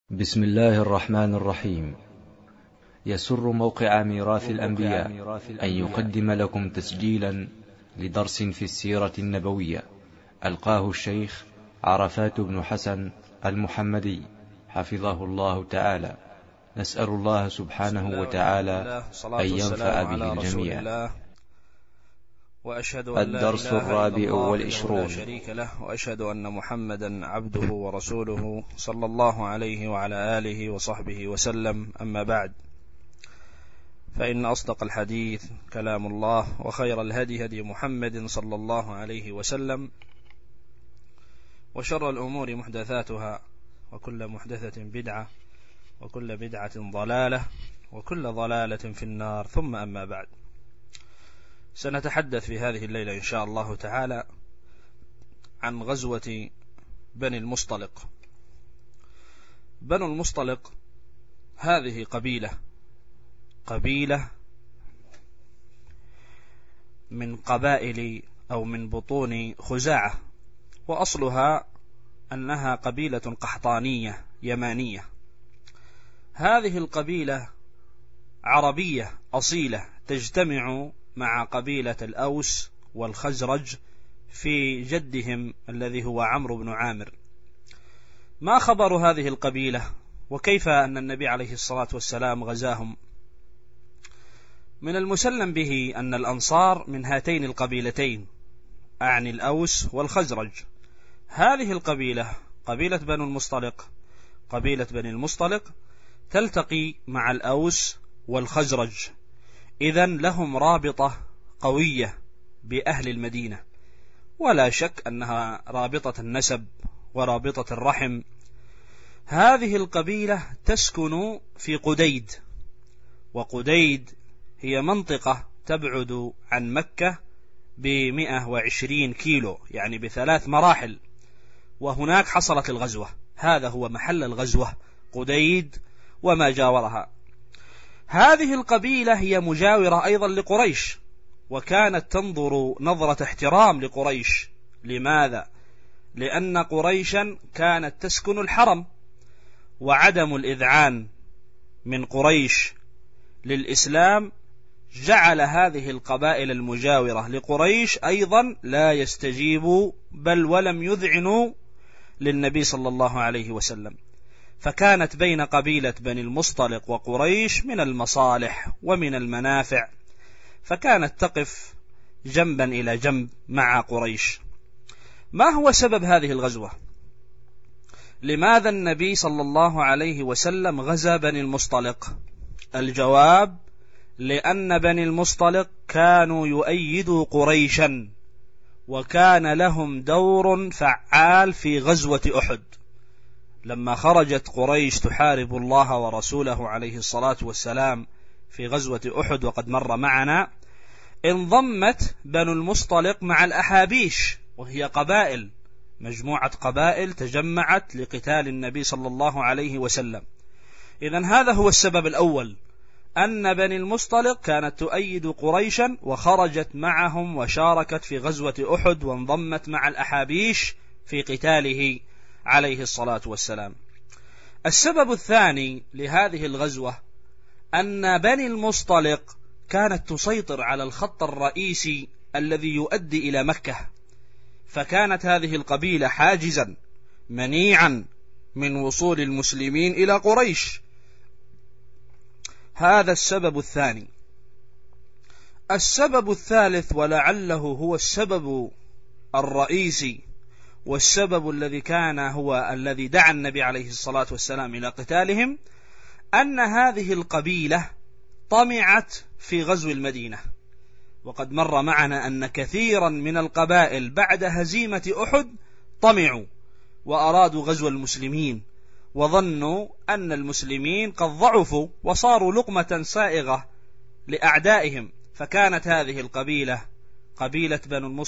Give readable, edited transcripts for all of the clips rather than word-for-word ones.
بسم الله الرحمن الرحيم. يسر موقع ميراث الأنبياء أن يقدم لكم تسجيلا لدرس في السيرة النبوية ألقاه الشيخ عرفات بن حسن المحمدي حفظه الله تعالى. نسأل الله سبحانه وتعالى أن ينفع به الجميع. الدرس الرابع والعشرون. شريك له، وأشهد أن محمدا عبده ورسوله صلى الله عليه وعلى آله وصحبه وسلم. أما بعد، فإن أصدق الحديث كلام الله، وخير الهدي هدي محمد صلى الله عليه وسلم، وشر الأمور محدثاتها، وكل محدثة بدعة، وكل بدعة ضلالة، وكل ضلالة في النار. ثم أما بعد، سنتحدث في هذه الليلة إن شاء الله تعالى عن غزوة بني المصطلق. بنو المصطلق هذه قبيلة من قبائل أو من بطون خزاعة، وأصلها أنها قبيلة قحطانية يمانية. هذه القبيلة عربية أصيلة تجتمع مع قبيلة الأوس والخزرج في جدهم الذي هو عمرو بن عامر. ما خبر هذه القبيلة، وكيف أن النبي عليه الصلاة والسلام غزاهم؟ من المسلم به أن الأنصار من هاتين القبيلتين، أعني الأوس والخزرج. هذه القبيلة، قبيلة بنو المصطلق، قبيلة بني المصطلق تلتقي مع الأوس والخزرج، إذن لهم رابطة قوية بأهل المدينة، ولا شك أنها رابطة النسب ورابطة الرحم. هذه القبيلة تسكن في قديد، وقديد هي منطقة تبعد عن مكة ب120 كيلو، يعني ب3 مراحل، وهناك حصلت الغزوة. هذا هو محل الغزوة، قديد وما جاورها. هذه القبيلة هي مجاورة أيضا لقريش، وكانت تنظر نظرة احترام لقريش. لماذا؟ لأن قريشا كانت تسكن الحرم، وعدم الإذعان من قريش للإسلام جعل هذه القبائل المجاورة لقريش أيضا لا يستجيبوا بل ولم يذعنوا للنبي صلى الله عليه وسلم. فكانت بين قبيلة بني المصطلق وقريش من المصالح ومن المنافع، فكانت تقف جنبا إلى جنب مع قريش. ما هو سبب هذه الغزوة؟ لماذا النبي صلى الله عليه وسلم غزا بني المصطلق؟ الجواب: لأن بني المصطلق كانوا يؤيدوا قريشا، وكان لهم دور فعال في غزوة أحد. لما خرجت قريش تحارب الله ورسوله عليه الصلاة والسلام في غزوة أحد، وقد مر معنا، انضمت بنو المصطلق مع الأحابيش، وهي قبائل، مجموعة قبائل تجمعت لقتال النبي صلى الله عليه وسلم. إذن هذا هو السبب الأول، أن بني المصطلق كانت تؤيد قريشا وخرجت معهم وشاركت في غزوة أحد، وانضمت مع الأحابيش في قتاله عليه الصلاة والسلام. السبب الثاني لهذه الغزوة أن بني المصطلق كانت تسيطر على الخط الرئيسي الذي يؤدي إلى مكة، فكانت هذه القبيلة حاجزا منيعا من وصول المسلمين إلى قريش. هذا السبب الثاني. السبب الثالث، ولعله هو السبب الرئيسي والسبب الذي كان هو الذي دعا النبي عليه الصلاة والسلام إلى قتالهم، أن هذه القبيلة طمعت في غزو المدينة. وقد مر معنا أن كثيرا من القبائل بعد هزيمة أحد طمعوا وأرادوا غزو المسلمين، وظنوا أن المسلمين قد ضعفوا وصاروا لقمة سائغة لأعدائهم. فكانت هذه القبيلة، قبيلة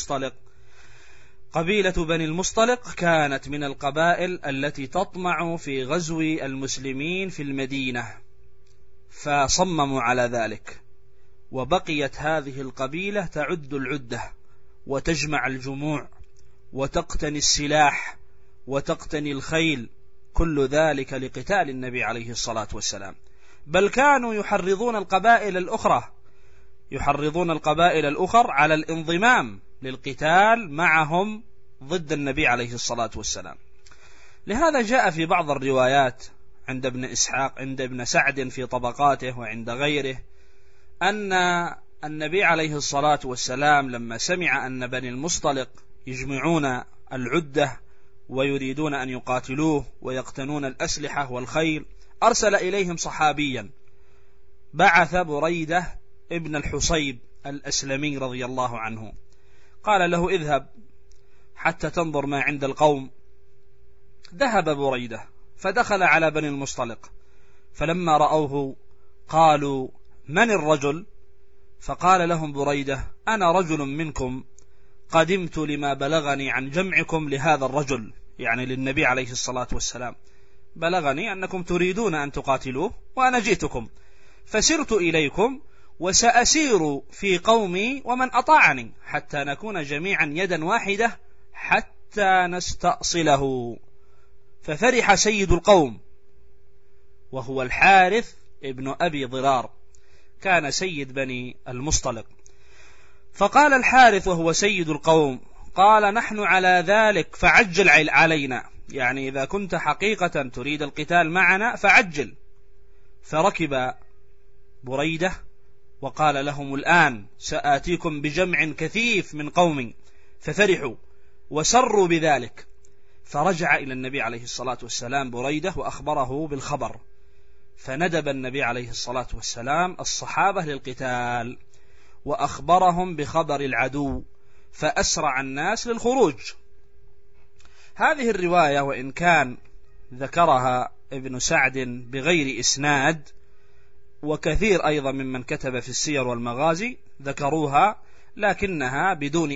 بني المصطلق كانت من القبائل التي تطمع في غزو المسلمين في المدينة، فصمموا على ذلك. وبقيت هذه القبيلة تعد العدة وتجمع الجموع وتقتني السلاح وتقتني الخيل كل ذلك لقتال النبي عليه الصلاة والسلام، بل كانوا يحرضون القبائل الأخر على الانضمام للقتال معهم ضد النبي عليه الصلاة والسلام. لهذا جاء في بعض الروايات عند ابن إسحاق، عند ابن سعد في طبقاته وعند غيره، أن النبي عليه الصلاة والسلام لما سمع أن بني المصطلق يجمعون العدة ويريدون أن يقاتلوه ويقتنون الأسلحة والخيل، أرسل إليهم صحابيا، بعث بريدة ابن الحصيب الأسلمي رضي الله عنه، قال له اذهب حتى تنظر ما عند القوم. ذهب بريدة فدخل على بني المصطلق، فلما رأوه قالوا من الرجل؟ فقال لهم بريدة أنا رجل منكم قدمت لما بلغني عن جمعكم لهذا الرجل، يعني للنبي عليه الصلاة والسلام، بلغني أنكم تريدون أن تقاتلوه وأنا جئتكم، فسرت إليكم وسأسير في قومي ومن أطاعني حتى نكون جميعا يدا واحدة حتى نستأصله. ففرح سيد القوم وهو الحارث ابن أبي ضرار، كان سيد بني المصطلق. فقال الحارث وهو سيد القوم، قال نحن على ذلك فعجل علينا، يعني إذا كنت حقيقة تريد القتال معنا فعجل. فركب بريدة وقال لهم الآن سآتيكم بجمع كثيف من قوم، ففرحوا وسروا بذلك. فرجع إلى النبي عليه الصلاة والسلام بريدة وأخبره بالخبر، فندب النبي عليه الصلاة والسلام الصحابة للقتال وأخبرهم بخبر العدو، فأسرع الناس للخروج. هذه الرواية وإن كان ذكرها ابن سعد بغير إسناد، وكثير أيضا ممن كتب في السير والمغازي ذكروها لكنها بدون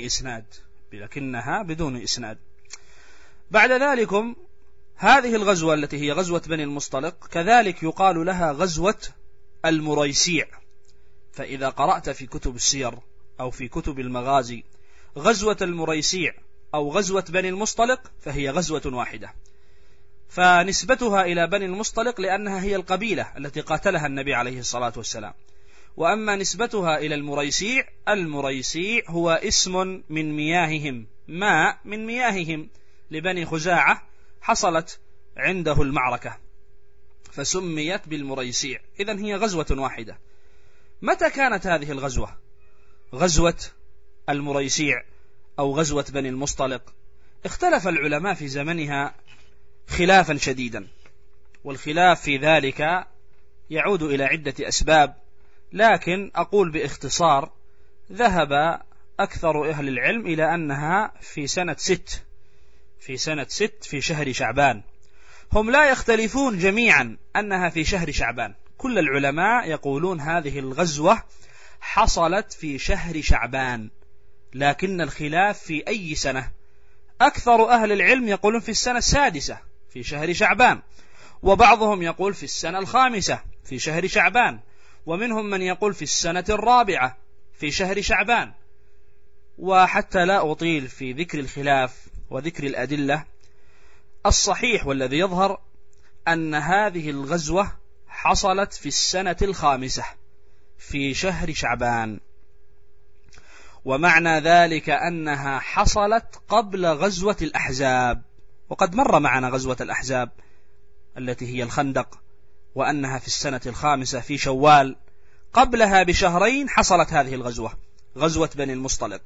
إسناد. بعد ذلك هذه الغزوة التي هي غزوة بني المصطلق كذلك يقال لها غزوة المريسيع. فإذا قرأت في كتب السير أو في كتب المغازي غزوة المريسيع أو غزوة بني المصطلق فهي غزوة واحدة، فنسبتها إلى بني المصطلق لأنها هي القبيلة التي قاتلها النبي عليه الصلاة والسلام. وأما نسبتها إلى المريسيع هو اسم من مياههم، ماء من مياههم لبني خزاعة حصلت عنده المعركة فسميت بالمريسيع. إذن هي غزوة واحدة. متى كانت هذه الغزوة؟ غزوة المريسيع أو غزوة بني المصطلق؟ اختلف العلماء في زمنها خلافا شديدا، والخلاف في ذلك يعود إلى عدة أسباب، لكن أقول باختصار ذهب أكثر أهل العلم إلى أنها في سنة 6 في شهر شعبان. هم لا يختلفون جميعا أنها في شهر شعبان، كل العلماء يقولون هذه الغزوة حصلت في شهر شعبان، لكن الخلاف في أي سنة. أكثر أهل العلم يقولون في السنة 6 في شهر شعبان، وبعضهم يقول في السنة 5 في شهر شعبان، ومنهم من يقول في السنة 4 في شهر شعبان. وحتى لا أطيل في ذكر الخلاف وذكر الأدلة، الصحيح والذي يظهر أن هذه الغزوة حصلت في السنة 5 في شهر شعبان، ومعنى ذلك أنها حصلت قبل غزوة الأحزاب. وقد مر معنا غزوة الأحزاب التي هي الخندق، وأنها في السنة 5 في شوال، قبلها بشهرين حصلت هذه الغزوة، غزوة بني المصطلق.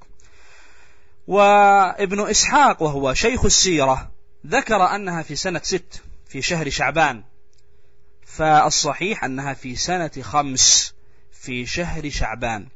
وابن إسحاق وهو شيخ السيرة ذكر أنها في سنة 6 في شهر شعبان، فالصحيح أنها في سنة 5 في شهر شعبان.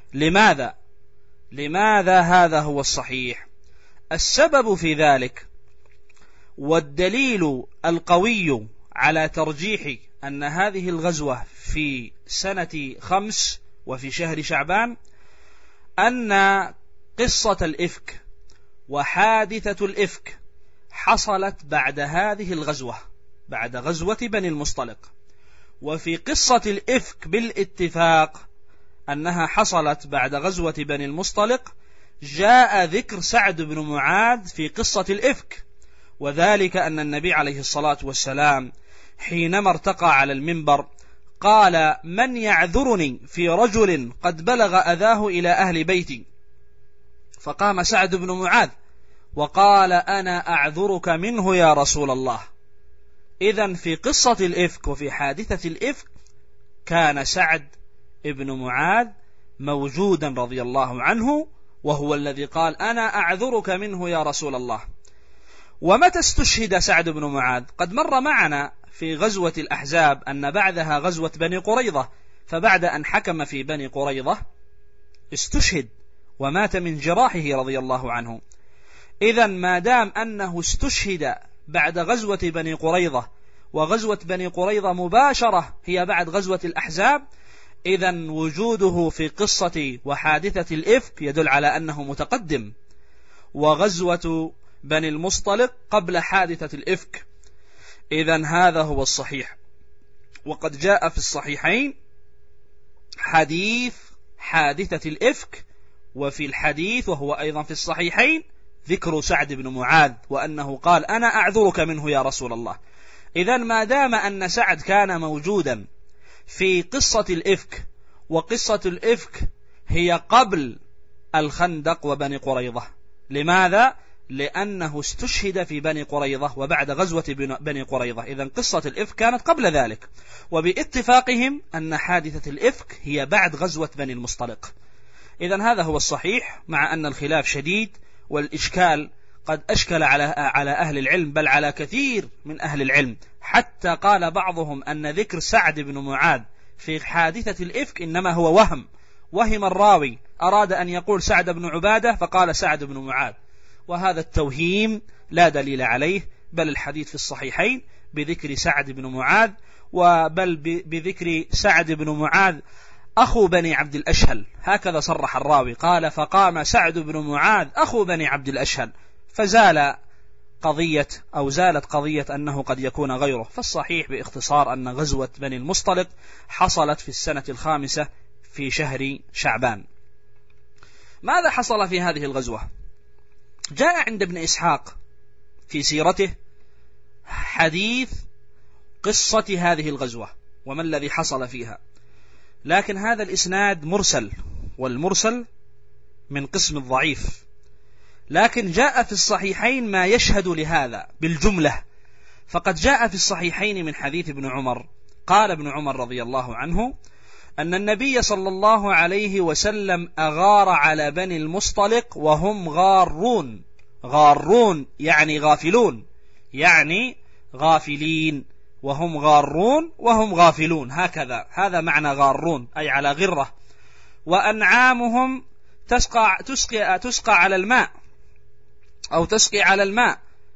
لماذا هذا هو الصحيح؟ السبب في ذلك والدليل القوي على ترجيح أن هذه الغزوة في سنة 5 وفي شهر شعبان أن قصة الإفك وحادثة الإفك حصلت بعد هذه الغزوة، بعد غزوة بني المصطلق. وفي قصة الإفك بالاتفاق أنها حصلت بعد غزوة بني المصطلق، جاء ذكر سعد بن معاذ في قصة الإفك، وذلك أن النبي عليه الصلاة والسلام حينما ارتقى على المنبر قال: من يعذرني في رجل قد بلغ أذاه إلى أهل بيتي؟ فقام سعد بن معاذ وقال: أنا أعذرك منه يا رسول الله. إذن في قصة الإفك وفي حادثة الإفك كان سعد بن معاذ موجودا رضي الله عنه، وهو الذي قال: أنا أعذرك منه يا رسول الله. ومتى استشهد سعد بن معاذ؟ قد مر معنا في غزوة الأحزاب أن بعدها غزوة بني قريظة، فبعد أن حكم في بني قريظة استشهد ومات من جراحه رضي الله عنه. إذن ما دام أنه استشهد بعد غزوة بني قريظة، وغزوة بني قريظة مباشرة هي بعد غزوة الأحزاب، إذن وجوده في قصة وحادثة الإفك يدل على أنه متقدم، وغزوة بني المصطلق قبل حادثة الإفك. إذن هذا هو الصحيح. وقد جاء في الصحيحين حديث حادثة الإفك، وفي الحديث وهو أيضا في الصحيحين ذكر سعد بن معاذ وأنه قال: أنا أعذرك منه يا رسول الله. إذن ما دام أن سعد كان موجودا في قصة الإفك، وقصة الإفك هي قبل الخندق وبني قريظة. لماذا؟ لأنه استشهد في بني قريظة وبعد غزوة بني قريظة. إذن قصة الإفك كانت قبل ذلك، وباتفاقهم أن حادثة الإفك هي بعد غزوة بني المصطلق. إذن هذا هو الصحيح، مع أن الخلاف شديد والإشكال قد أشكل على أهل العلم، بل على كثير من أهل العلم، حتى قال بعضهم أن ذكر سعد بن معاذ في حادثة الإفك إنما هو وهم الراوي، أراد أن يقول سعد بن عبادة فقال سعد بن معاذ، وهذا التوهيم لا دليل عليه، بل الحديث في الصحيحين بذكر سعد بن معاذ، وبل بذكر سعد بن معاذ أخو بني عبد الأشهل، هكذا صرح الراوي، قال: فقام سعد بن معاذ أخو بني عبد الأشهل، فزالت قضية أنه قد يكون غيره. فالصحيح باختصار أن غزوة بني المصطلق حصلت في السنة 5 في شهر شعبان. ماذا حصل في هذه الغزوة؟ جاء عند ابن إسحاق في سيرته حديث قصة هذه الغزوة وما الذي حصل فيها، لكن هذا الإسناد مرسل، والمرسل من قسم الضعيف، لكن جاء في الصحيحين ما يشهد لهذا بالجملة. فقد جاء في الصحيحين من حديث ابن عمر، قال ابن عمر رضي الله عنه أن النبي صلى الله عليه وسلم أغار على بني المصطلق وهم غارون يعني غافلون، يعني غافلين، وهم غارون وهم غافلون، هذا معنى غارون، أي على غرة. وأنعامهم تسقى على الماء أو تسقي على الماء،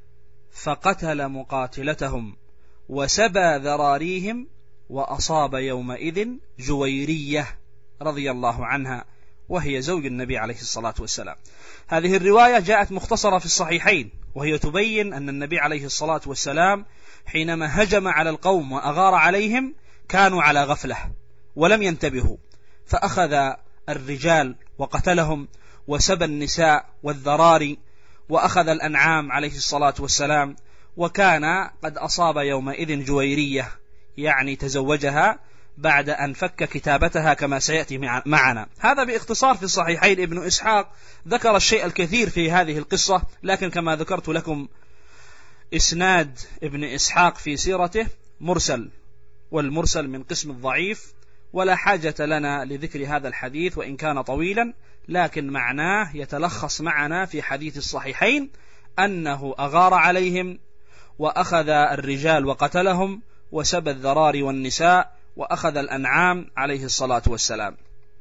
فقتل مقاتلتهم وسبى ذراريهم، وأصاب يومئذ جويرية رضي الله عنها، وهي زوج النبي عليه الصلاة والسلام. هذه الرواية جاءت مختصرة في الصحيحين، وهي تبين أن النبي عليه الصلاة والسلام حينما هجم على القوم وأغار عليهم كانوا على غفلة ولم ينتبهوا، فأخذ الرجال وقتلهم، وسبى النساء والذراري، وأخذ الأنعام عليه الصلاة والسلام، وكان قد أصاب يومئذ جويرية، يعني تزوجها بعد أن فك كتابتها كما سيأتي معنا. هذا باختصار في الصحيحين. ابن إسحاق ذكر الشيء الكثير في هذه القصة، لكن كما ذكرت لكم إسناد ابن إسحاق في سيرته مرسل، والمرسل من قسم الضعيف، ولا حاجة لنا لذكر هذا الحديث وإن كان طويلا، لكن معناه يتلخص معنا في حديث الصحيحين أنه أغار عليهم وأخذ الرجال وقتلهم، وسبى الذراري والنساء، وأخذ الأنعام عليه الصلاة والسلام.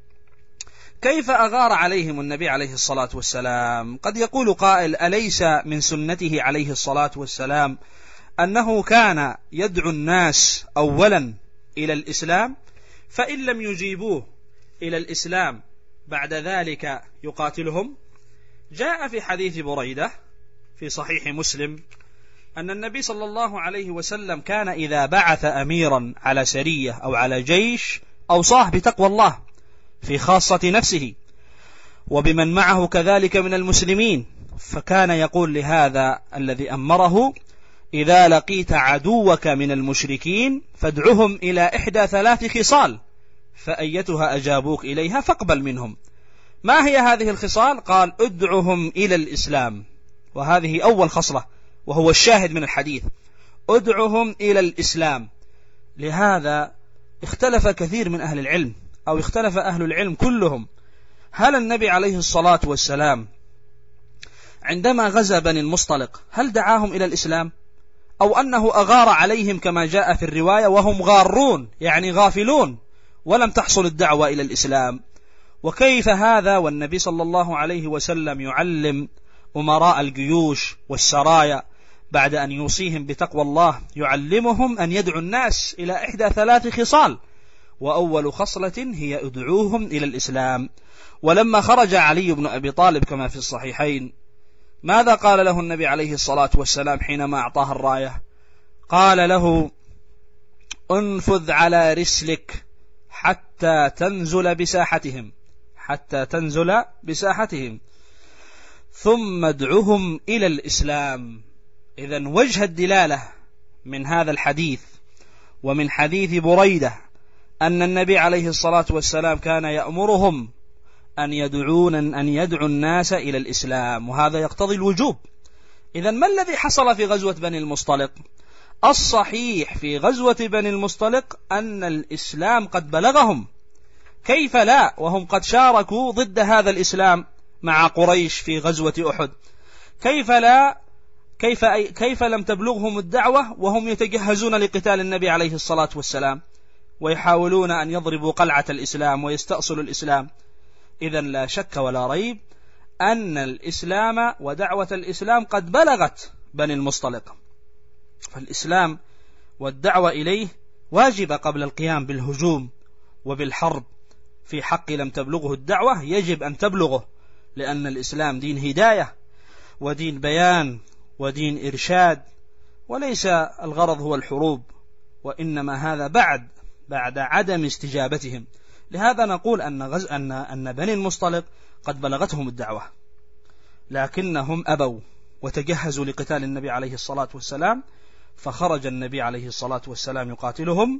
كيف أغار عليهم النبي عليه الصلاة والسلام؟ قد يقول قائل: أليس من سنته عليه الصلاة والسلام أنه كان يدعو الناس أولا إلى الإسلام، فإن لم يجيبوه إلى الإسلام بعد ذلك يقاتلهم؟ جاء في حديث بريدة في صحيح مسلم أن النبي صلى الله عليه وسلم كان إذا بعث أميرا على سرية أو على جيش أوصاه بتقوى الله في خاصة نفسه وبمن معه كذلك من المسلمين، فكان يقول لهذا الذي أمره: إذا لقيت عدوك من المشركين فادعهم إلى إحدى 3 خصال، فأيتها أجابوك إليها فاقبل منهم. ما هي هذه الخصال؟ قال: ادعهم إلى الإسلام، وهذه أول خصلة وهو الشاهد من الحديث، ادعهم إلى الإسلام. لهذا اختلف كثير من أهل العلم، أو اختلف أهل العلم كلهم، هل النبي عليه الصلاة والسلام عندما غزا بني المصطلق هل دعاهم إلى الإسلام، أو أنه أغار عليهم كما جاء في الرواية وهم غارون يعني غافلون ولم تحصل الدعوة إلى الإسلام؟ وكيف هذا والنبي صلى الله عليه وسلم يعلم أمراء الجيوش والسرايا بعد أن يوصيهم بتقوى الله، يعلمهم أن يدعوا الناس إلى إحدى 3 خصال، وأول خصلة هي ادعوهم إلى الإسلام. ولما خرج علي بن أبي طالب كما في الصحيحين، ماذا قال له النبي عليه الصلاة والسلام حينما أعطاه الراية؟ قال له: انفذ على رسلك حتى تنزل بساحتهم ثم ادعهم إلى الإسلام. إذن وجه الدلالة من هذا الحديث ومن حديث بريدة أن النبي عليه الصلاة والسلام كان يأمرهم أن يدعوا الناس إلى الإسلام، وهذا يقتضي الوجوب. إذن ما الذي حصل في غزوة بني المصطلق؟ الصحيح في غزوة بني المصطلق أن الإسلام قد بلغهم، كيف لا وهم قد شاركوا ضد هذا الإسلام مع قريش في غزوة أحد؟ كيف لم تبلغهم الدعوة وهم يتجهزون لقتال النبي عليه الصلاة والسلام ويحاولون أن يضربوا قلعة الإسلام ويستأصلوا الإسلام؟ إذن لا شك ولا ريب أن الإسلام ودعوة الإسلام قد بلغت بني المصطلق، فالإسلام والدعوة إليه واجب قبل القيام بالهجوم وبالحرب في حق لم تبلغه الدعوة، يجب أن تبلغه، لأن الإسلام دين هداية ودين بيان ودين إرشاد، وليس الغرض هو الحروب، وإنما هذا بعد عدم استجابتهم. لهذا نقول أن بني المصطلق قد بلغتهم الدعوة، لكنهم أبوا وتجهزوا لقتال النبي عليه الصلاة والسلام، فخرج النبي عليه الصلاة والسلام يقاتلهم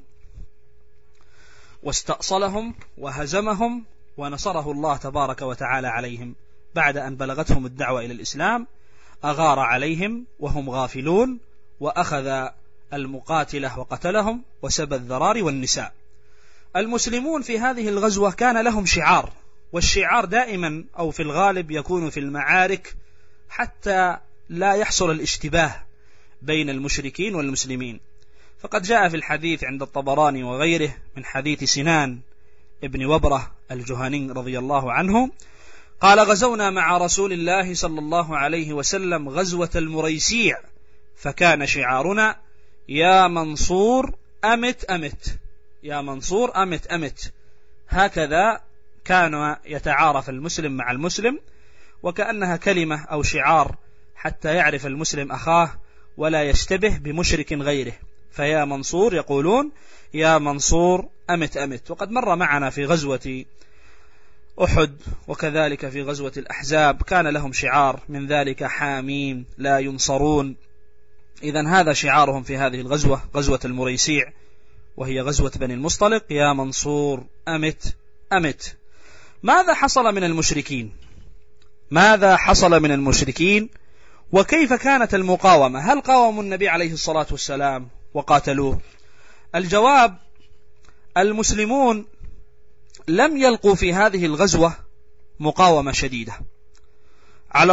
واستأصلهم وهزمهم ونصره الله تبارك وتعالى عليهم. بعد أن بلغتهم الدعوة إلى الإسلام أغار عليهم وهم غافلون، وأخذ المقاتلة وقتلهم وسبى الذرار والنساء. المسلمون في هذه الغزوة كان لهم شعار، والشعار دائما أو في الغالب يكون في المعارك حتى لا يحصل الاشتباه بين المشركين والمسلمين. فقد جاء في الحديث عند الطبراني وغيره من حديث سنان ابن وبرة الجهني رضي الله عنه قال: غزونا مع رسول الله صلى الله عليه وسلم غزوة المريسيع، فكان شعارنا: يا منصور أمت أمت، يا منصور أمت أمت. هكذا كان يتعارف المسلم مع المسلم، وكأنها كلمة أو شعار حتى يعرف المسلم أخاه ولا يشتبه بمشرك غيره. فيا منصور يقولون يا منصور أمت أمت. وقد مر معنا في غزوة أحد وكذلك في غزوة الأحزاب كان لهم شعار من ذلك: حاميم لا ينصرون. إذن هذا شعارهم في هذه الغزوة، غزوة المريسيع، وهي غزوة بني المصطلق: يا منصور أمت أمت. ماذا حصل من المشركين؟ ماذا حصل من المشركين وكيف كانت المقاومة؟ هل قاوموا النبي عليه الصلاة والسلام وقاتلوه؟ الجواب: المسلمون لم يلقوا في هذه الغزوة مقاومة شديدة، على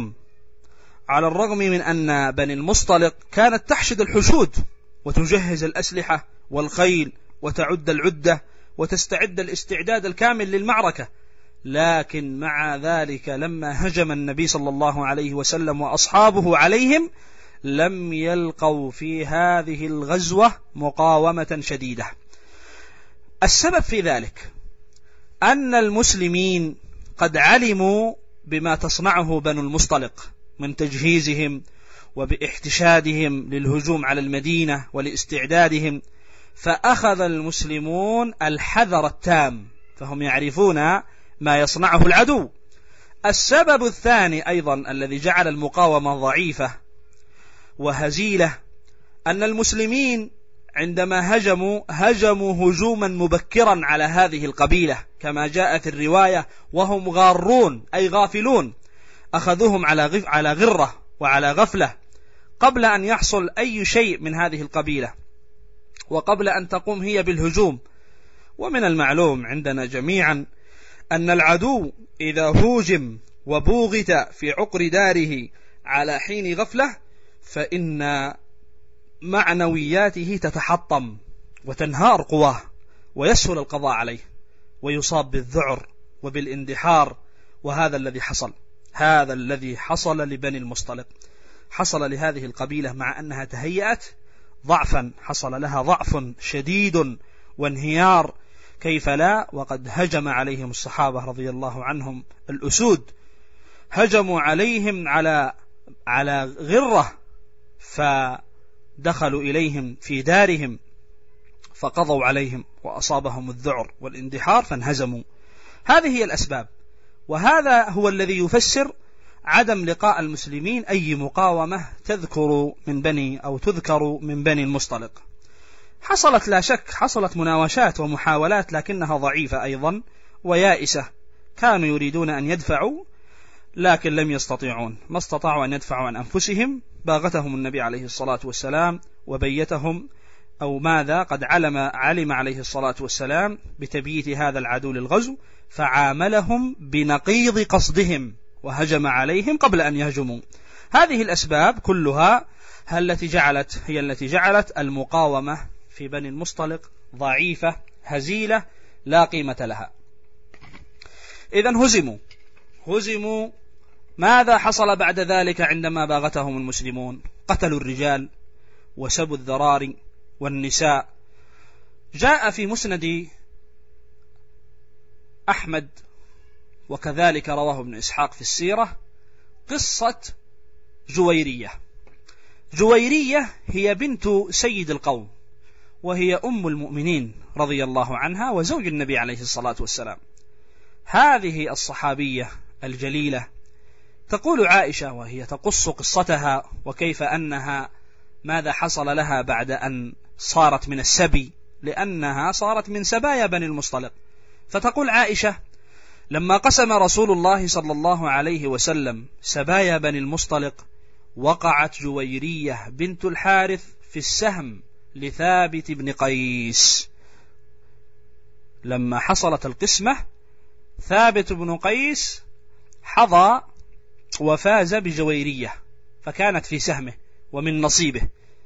الرغم من أن بني المصطلق كانت تحشد الحشود وتجهز الأسلحة والخيل وتعد العدة وتستعد الاستعداد الكامل للمعركة، لكن مع ذلك لما هجم النبي صلى الله عليه وسلم وأصحابه عليهم لم يلقوا في هذه الغزوة مقاومة شديدة. السبب في ذلك أن المسلمين قد علموا بما تصنعه بنو المصطلق من تجهيزهم وباحتشادهم للهجوم على المدينة ولاستعدادهم، فأخذ المسلمون الحذر التام، فهم يعرفون ما يصنعه العدو. السبب الثاني أيضا الذي جعل المقاومة ضعيفة وهزيلة أن المسلمين عندما هجموا هجوما مبكرا على هذه القبيلة كما جاء في الرواية، وهم غارون أي غافلون، أخذوهم على غرة وعلى غفلة قبل أن يحصل أي شيء من هذه القبيلة وقبل أن تقوم هي بالهجوم. ومن المعلوم عندنا جميعا أن العدو إذا هوجم وبوغت في عقر داره على حين غفلة فإن معنوياته تتحطم وتنهار قواه ويسهل القضاء عليه ويصاب بالذعر وبالاندحار. وهذا الذي حصل لبني المصطلق، حصل لهذه القبيلة مع أنها تهيأت ضعفا، حصل لها ضعف شديد وانهيار، كيف لا وقد هجم عليهم الصحابة رضي الله عنهم الأسود، هجموا عليهم على غرة، فدخلوا إليهم في دارهم فقضوا عليهم وأصابهم الذعر والاندحار فانهزموا. هذه هي الأسباب، وهذا هو الذي يفسر عدم لقاء المسلمين أي مقاومة تذكر من بني المصطلق. حصلت لا شك، حصلت مناوشات ومحاولات لكنها ضعيفة أيضا ويائسة، كانوا يريدون أن يدفعوا لكن لم يستطيعون، ما استطاعوا أن يدفعوا عن أنفسهم، باغتهم النبي عليه الصلاة والسلام وبيتهم أو ماذا قد علم عليه الصلاة والسلام بتبييت هذا العدو للغزو، فعاملهم بنقيض قصدهم وهجم عليهم قبل أن يهجموا. هذه الأسباب كلها هي التي جعلت المقاومة في بني المصطلق ضعيفة هزيلة لا قيمة لها. إذن هزموا. ماذا حصل بعد ذلك عندما باغتهم المسلمون؟ قتلوا الرجال وسبوا الذراري والنساء. جاء في مسند أحمد وكذلك رواه ابن إسحاق في السيرة قصة جويرية هي بنت سيد القوم، وهي أم المؤمنين رضي الله عنها وزوج النبي عليه الصلاة والسلام. هذه الصحابية الجليلة تقول عائشة وهي تقص قصتها وكيف أنها ماذا حصل لها بعد أن صارت من السبي، لأنها صارت من سبايا بني المصطلق. فتقول عائشة: لما قسم رسول الله صلى الله عليه وسلم سبايا بني المصطلق وقعت جويرية بنت الحارث في السهم لثابت بن قيس. لما حصلت القسمة ثابت بن قيس حظى وفاز بجويرية، فكانت في سهمه ومن نصيبه،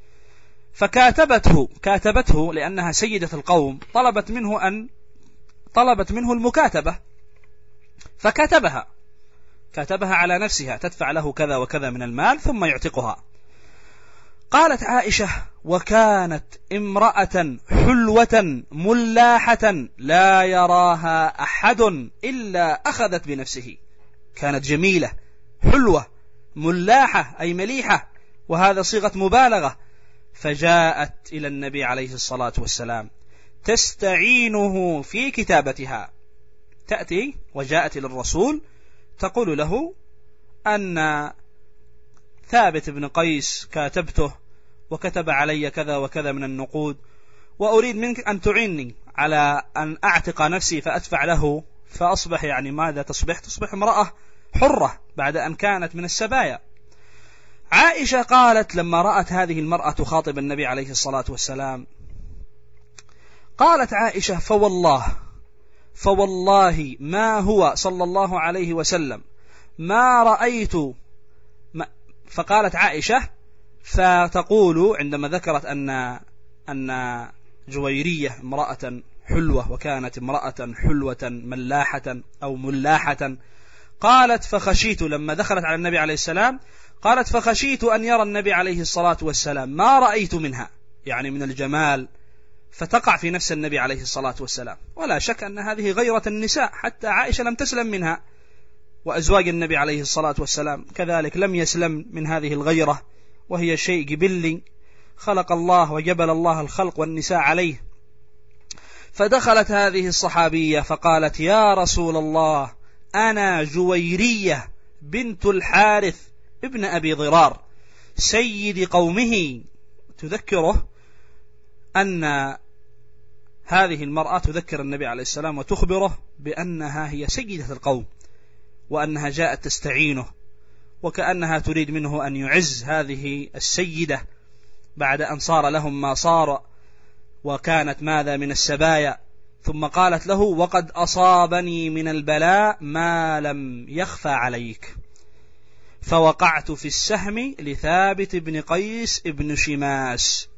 كاتبته لأنها سيدة القوم، طلبت منه المكاتبة، فكاتبها على نفسها، تدفع له كذا وكذا من المال ثم يعتقها. قالت عائشة: وكانت امرأة حلوة ملاحة لا يراها أحد إلا أخذت بنفسه. كانت جميلة حلوة ملاحة أي مليحة، وهذا صيغة مبالغة. فجاءت إلى النبي عليه الصلاة والسلام تستعينه في كتابتها، تأتي وجاءت إلى الرسول تقول له أن ثابت بن قيس كاتبته وكتب علي كذا وكذا من النقود، وأريد منك أن تعيني على أن أعتق نفسي فأدفع له، فأصبح ماذا تصبح امرأة حرة بعد أن كانت من السبايا. عائشة قالت لما رأت هذه المرأة تخاطب النبي عليه الصلاة والسلام، قالت عائشة: فوالله ما هو صلى الله عليه وسلم ما رأيت. فقالت عائشة فتقول عندما ذكرت أن جويرية امرأة حلوة وكانت امرأة حلوة ملاحة أو ملاحة، قالت: فخشيت لما دخلت على النبي عليه السلام، قالت: فخشيت أن يرى النبي عليه الصلاة والسلام ما رأيت منها، من الجمال، فتقع في نفس النبي عليه الصلاة والسلام. ولا شك أن هذه غيرة النساء، حتى عائشة لم تسلم منها، وأزواج النبي عليه الصلاة والسلام كذلك لم يسلم من هذه الغيرة، وهي شيء جبلي خلق الله وجبل الله الخلق والنساء عليه. فدخلت هذه الصحابية فقالت: يا رسول الله، أنا جويرية بنت الحارث ابن أبي ضرار سيد قومه. تذكره أن هذه المرأة تذكر النبي عليه السلام وتخبره بأنها هي سيدة القوم، وأنها جاءت تستعينه، وكأنها تريد منه أن يعز هذه السيدة بعد أن صار لهم ما صار، وكانت ماذا من السبايا. ثم قالت له: وقد أصابني من البلاء ما لم يخفى عليك، فوقعت في السهم لثابت بن قيس بن شماس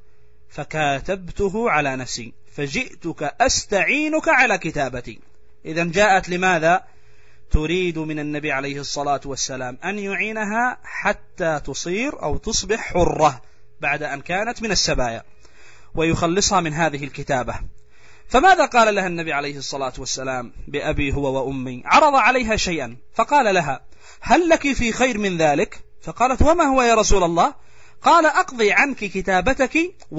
فكاتبته على نفسي فجئتك أستعينك على كتابتي. إذن جاءت لماذا؟ تريد من النبي عليه الصلاة والسلام أن يعينها حتى تصير أو تصبح حرة بعد أن كانت من السبايا، ويخلصها من هذه الكتابة. فماذا قال لها النبي عليه الصلاة والسلام؟ بأبي هو وأمي. عرض عليها شيئا فقال لها: هل لك في خير من ذلك؟ فقالت: وما هو يا رسول الله؟ قال: أقضي عنك كتابتك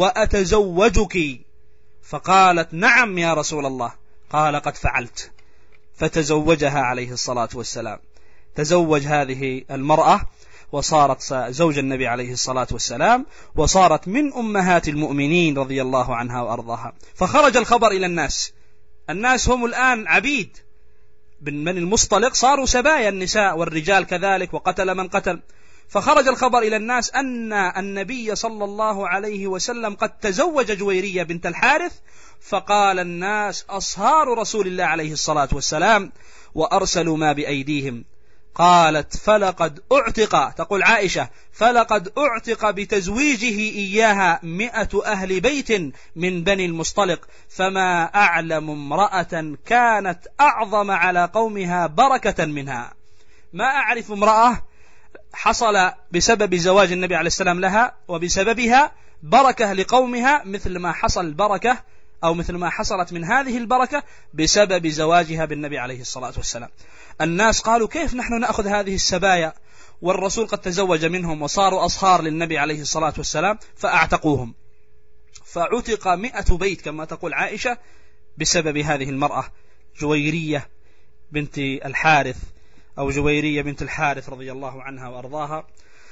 وأتزوجك. فقالت: نعم يا رسول الله. قال: قد فعلت. فتزوجها عليه الصلاة والسلام، تزوج هذه المرأة وصارت زوج النبي عليه الصلاة والسلام، وصارت من أمهات المؤمنين رضي الله عنها وأرضاها. فخرج الخبر إلى الناس، الناس هم الآن عبيد، بني المصطلق صاروا سبايا النساء والرجال كذلك، وقتل من قتل. فخرج الخبر إلى الناس أن النبي صلى الله عليه وسلم قد تزوج جويرية بنت الحارث. فقال الناس: أصهار رسول الله عليه الصلاة والسلام، وأرسلوا ما بأيديهم. قالت: فلقد أعتق، تقول عائشة: فلقد أعتق بتزويجه إياها 100 أهل بيت من بني المصطلق، فما أعلم امرأة كانت أعظم على قومها بركة منها. ما أعرف امرأة حصل بسبب زواج النبي عليه السلام لها وبسببها بركة لقومها مثل ما حصل البركة أو مثل ما حصلت من هذه البركة بسبب زواجها بالنبي عليه الصلاة والسلام. الناس قالوا: كيف نحن نأخذ هذه السبايا والرسول قد تزوج منهم وصاروا أصهار للنبي عليه الصلاة والسلام؟ فأعتقوهم، فعتق 100 بيت كما تقول عائشة بسبب هذه المرأة جويرية بنت الحارث، أو جويرية بنت الحارث رضي الله عنها وأرضاها،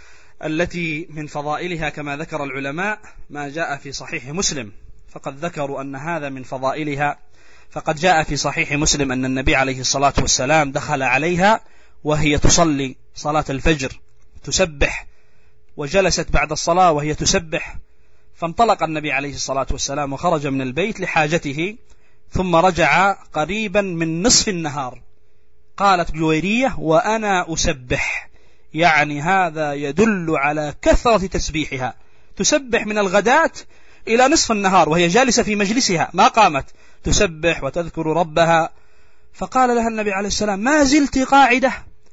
التي من فضائلها كما ذكر العلماء ما جاء في صحيح مسلم. فقد ذكروا أن هذا من فضائلها، فقد جاء في صحيح مسلم أن النبي عليه الصلاة والسلام دخل عليها وهي تصلي صلاة الفجر تسبح، وجلست بعد الصلاة وهي تسبح، فانطلق النبي عليه الصلاة والسلام وخرج من البيت لحاجته، ثم رجع قريبا من نصف النهار. قالت جويرية: وأنا أسبح، يعني هذا يدل على كثرة تسبيحها، تسبح من الغداة إلى نصف النهار وهي جالسة في مجلسها ما قامت، تسبح وتذكر ربها. فقال لها النبي عليه السلام: ما زلت قاعدة؟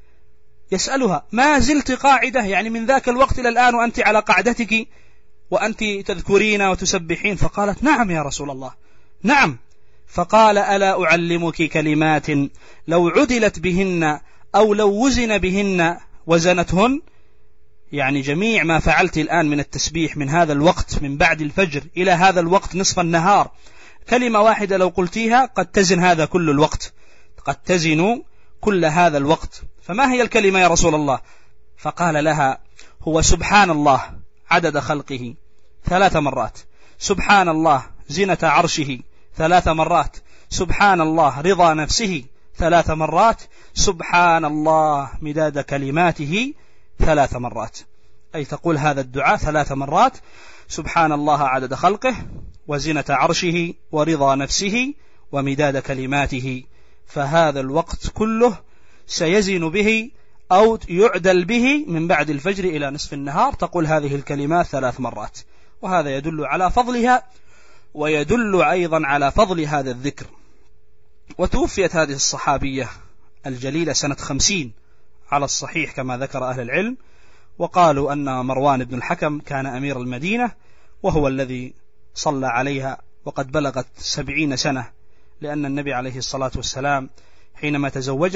يسألها: ما زلت قاعدة؟ يعني من ذاك الوقت إلى الآن وأنت على قعدتك وأنت تذكرين وتسبحين؟ فقالت: نعم يا رسول الله، نعم. فقال: ألا أعلمك كلمات لو عدلت بهن أو لو وزن بهن وزنتهن؟ يعني جميع ما فعلت الآن من التسبيح من هذا الوقت من بعد الفجر إلى هذا الوقت نصف النهار، كلمة واحدة لو قلتيها قد تزن هذا كل الوقت، قد تزن كل هذا الوقت. فما هي الكلمة يا رسول الله؟ فقال لها: هو سبحان الله عدد خلقه 3 مرات، سبحان الله زنة عرشه 3 مرات، سبحان الله رضا نفسه 3 مرات، سبحان الله مداد كلماته 3 مرات. أي تقول هذا الدعاء 3 مرات: سبحان الله عدد خلقه، وزنة عرشه، ورضا نفسه، ومداد كلماته. فهذا الوقت كله سيزن به أو يعدل به من بعد الفجر إلى نصف النهار، تقول هذه الكلمات 3 مرات. وهذا يدل على فضلها، ويدل أيضا على فضل هذا الذكر. وتوفيت هذه الصحابية الجليلة سنة 50 على الصحيح كما ذكر أهل العلم، وقالوا أن مروان بن الحكم كان أمير المدينة وهو الذي صلى عليها، وقد بلغت 70 سنة، لأن النبي عليه الصلاة والسلام حينما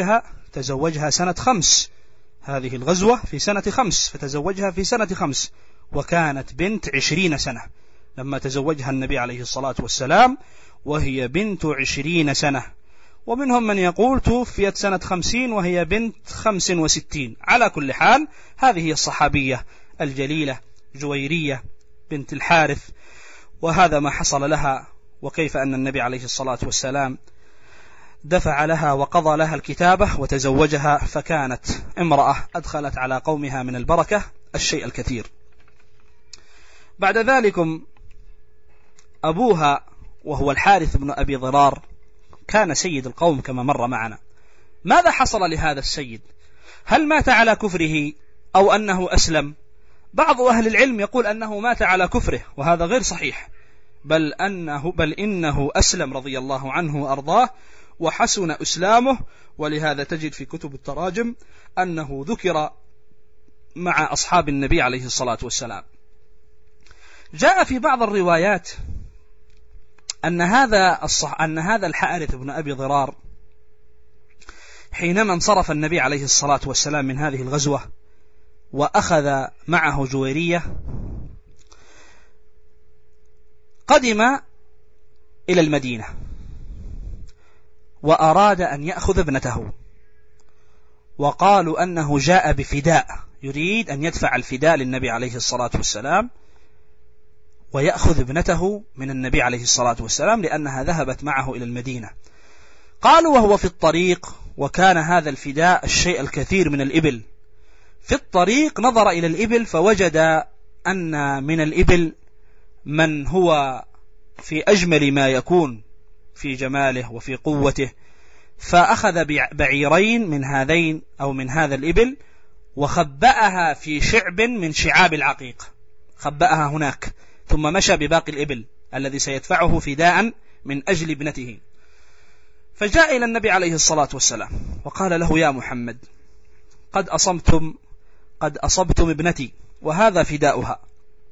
تزوجها سنة 5، هذه الغزوة في سنة 5، فتزوجها في سنة 5، وكانت بنت 20 سنة لما تزوجها النبي عليه الصلاة والسلام وهي بنت 20 سنة. ومنهم من يقول توفيت سنة 50 وهي بنت 65. على كل حال هذه هي الصحابية الجليلة جويرية بنت الحارث، وهذا ما حصل لها، وكيف أن النبي عليه الصلاة والسلام دفع لها وقضى لها الكتابة وتزوجها، فكانت امرأة أدخلت على قومها من البركة الشيء الكثير. بعد ذلك أبوها وهو الحارث بن أبي ضرار كان سيد القوم كما مر معنا. ماذا حصل لهذا السيد؟ هل مات على كفره أو أنه أسلم؟ بعض أهل العلم يقول أنه مات على كفره، وهذا غير صحيح، بل إنه أسلم رضي الله عنه وأرضاه وحسن إسلامه، ولهذا تجد في كتب التراجم أنه ذكر مع أصحاب النبي عليه الصلاة والسلام. جاء في بعض الروايات أن هذا الحارث بن أبي ضرار حينما انصرف النبي عليه الصلاة والسلام من هذه الغزوة وأخذ معه جويرية، قدم إلى المدينة وأراد أن يأخذ ابنته، وقالوا أنه جاء بفداء، يريد أن يدفع الفداء للنبي عليه الصلاة والسلام ويأخذ ابنته من النبي عليه الصلاة والسلام لأنها ذهبت معه إلى المدينة. قالوا وهو في الطريق، وكان هذا الفداء الشيء الكثير من الإبل، في الطريق نظر إلى الإبل فوجد أن من الإبل من هو في أجمل ما يكون في جماله وفي قوته، فأخذ بعيرين من هذين أو من هذا الإبل وخبأها في شعب من شعاب العقيق، خبأها هناك، ثم مشى بباقي الإبل الذي سيدفعه فداء من أجل ابنته. فجاء إلى النبي عليه الصلاة والسلام وقال له يا محمد قد أصبتم ابنتي وهذا فداؤها.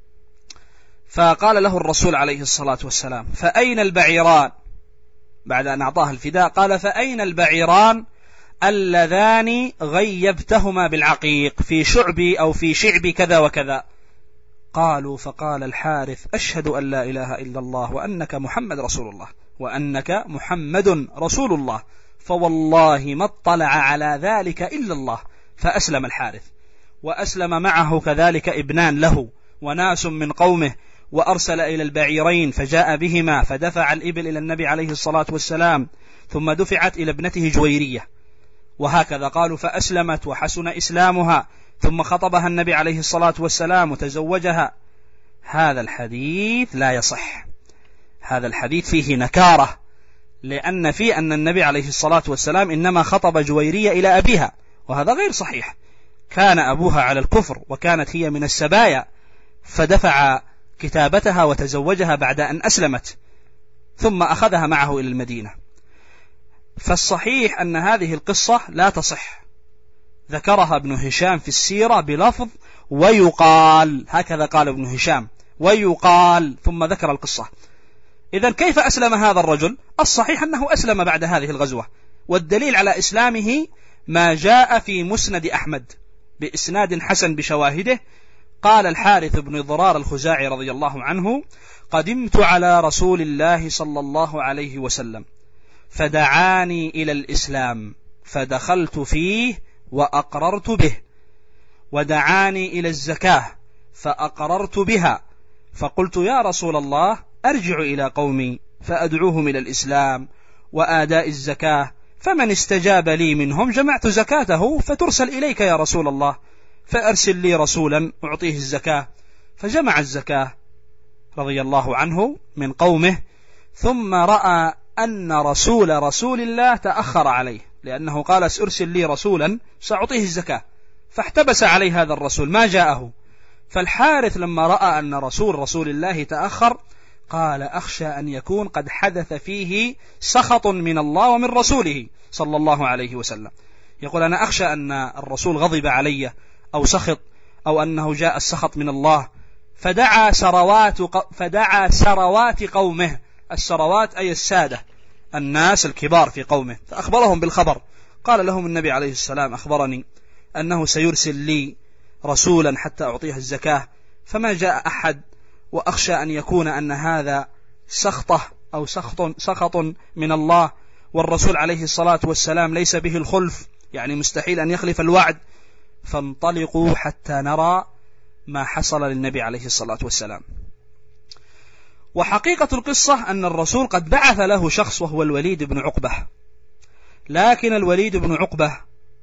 فقال له الرسول عليه الصلاة والسلام فأين البعيران؟ بعد أن أعطاه الفداء قال فأين البعيران اللذان غيبتهما بالعقيق في شعبي أو في شعب كذا وكذا؟ قالوا فقال الحارث أشهد أن لا إله إلا الله وأنك محمد رسول الله، وأنك محمد رسول الله، فوالله ما اطلع على ذلك إلا الله. فأسلم الحارث، وأسلم معه كذلك ابنان له وناس من قومه، وأرسل إلى البعيرين فجاء بهما فدفع الإبل إلى النبي عليه الصلاة والسلام، ثم دفعت إلى ابنته جويرية، وهكذا قالوا فأسلمت وحسن إسلامها، ثم خطبها النبي عليه الصلاة والسلام وتزوجها. هذا الحديث لا يصح، هذا الحديث فيه نكارة، لأن فيه أن النبي عليه الصلاة والسلام إنما خطب جويرية إلى أبيها، وهذا غير صحيح. كان أبوها على الكفر وكانت هي من السبايا، فدفع كتابتها وتزوجها بعد أن أسلمت، ثم أخذها معه إلى المدينة. فالصحيح أن هذه القصة لا تصح، ذكرها ابن هشام في السيرة بلفظ ويقال، هكذا قال ابن هشام ويقال، ثم ذكر القصة. إذن كيف أسلم هذا الرجل؟ الصحيح أنه أسلم بعد هذه الغزوة، والدليل على إسلامه ما جاء في مسند أحمد بإسناد حسن بشواهده. قال الحارث بن ضرار الخزاعي رضي الله عنه قدمت على رسول الله صلى الله عليه وسلم فدعاني إلى الإسلام فدخلت فيه وأقررت به، ودعاني إلى الزكاة فأقررت بها، فقلت يا رسول الله أرجع إلى قومي فأدعوهم إلى الإسلام وآداء الزكاة، فمن استجاب لي منهم جمعت زكاته فترسل إليك يا رسول الله، فأرسل لي رسولا أعطيه الزكاة. فجمع الزكاة رضي الله عنه من قومه، ثم رأى أن رسول الله تأخر عليه، لأنه قال أرسل لي رسولا سأعطيه الزكاة، فاحتبس عليه هذا الرسول ما جاءه. فالحارث لما رأى أن رسول الله تأخر قال أخشى أن يكون قد حدث فيه سخط من الله ومن رسوله صلى الله عليه وسلم. يقول أنا أخشى أن الرسول غضب علي أو سخط، أو أنه جاء السخط من الله. فدعا سروات قومه، السروات أي السادة، الناس الكبار في قومه، فأخبرهم بالخبر. قال لهم النبي عليه السلام أخبرني أنه سيرسل لي رسولا حتى أعطيه الزكاة، فما جاء أحد، وأخشى أن يكون أن هذا سخطه أو سخط من الله، والرسول عليه الصلاة والسلام ليس به الخلف، يعني مستحيل أن يخلف الوعد، فانطلقوا حتى نرى ما حصل للنبي عليه الصلاة والسلام. وحقيقة القصة أن الرسول قد بعث له شخص وهو الوليد بن عقبة، لكن الوليد بن عقبة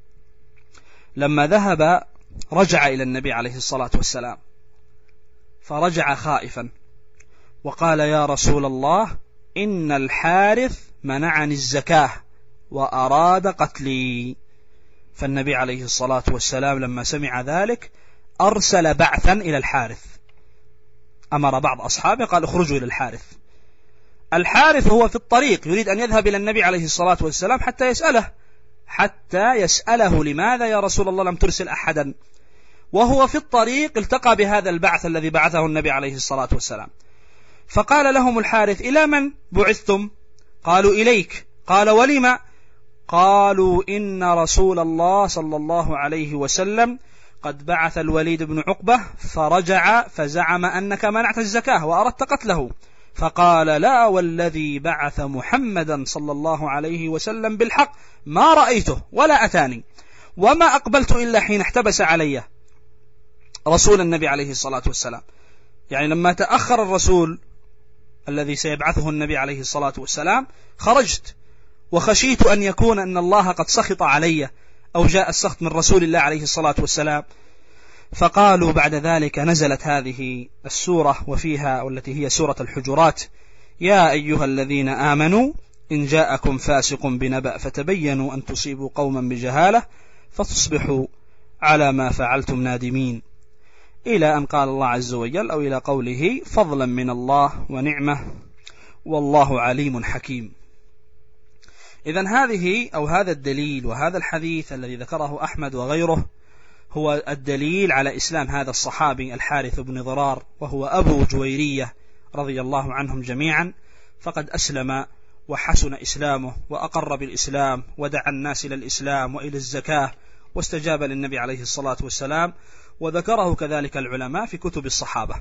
لما ذهب رجع إلى النبي عليه الصلاة والسلام، فرجع خائفا وقال: يا رسول الله، إن الحارث منعني الزكاة وأراد قتلي. فالنبي عليه الصلاة والسلام لما سمع ذلك أرسل بعثا إلى الحارث، أمر بعض أصحابه قال: اخرجوا إلى الحارث. الحارث هو في الطريق يريد أن يذهب إلى النبي عليه الصلاة والسلام حتى يسأله لماذا يا رسول الله لم ترسل أحدا، وهو في الطريق التقى بهذا البعث الذي بعثه النبي عليه الصلاة والسلام. فقال لهم الحارث: إلى من بعثتم؟ قالوا: إليك. قال: ولم؟ قالوا: إن رسول الله صلى الله عليه وسلم قد بعث الوليد بن عقبة فرجع فزعم أنك منعت الزكاة وأردت قتله. فقال: لا والذي بعث محمدا صلى الله عليه وسلم بالحق ما رأيته ولا أتاني، وما أقبلت إلا حين احتبس علي رسول النبي عليه الصلاة والسلام. يعني لما تأخر الرسول الذي سيبعثه النبي عليه الصلاة والسلام خرجت، وخشيت أن يكون أن الله قد سخط علي أو جاء السخط من رسول الله عليه الصلاة والسلام. فقالوا بعد ذلك نزلت هذه السورة وفيها والتي هي سورة الحجرات: يا أيها الذين آمنوا إن جاءكم فاسق بنبأ فتبينوا أن تصيبوا قوما بجهالة فتصبحوا على ما فعلتم نادمين، إلى أن قال الله عز وجل أو إلى قوله: فضلا من الله ونعمة والله عليم حكيم. إذن هذا الدليل وهذا الحديث الذي ذكره أحمد وغيره هو الدليل على إسلام هذا الصحابي الحارث بن ضرار، وهو أبو جويرية رضي الله عنهم جميعا، فقد أسلم وحسن إسلامه وأقر بالإسلام ودعا الناس إلى الإسلام وإلى الزكاة واستجاب للنبي عليه الصلاة والسلام، وذكره كذلك العلماء في كتب الصحابة.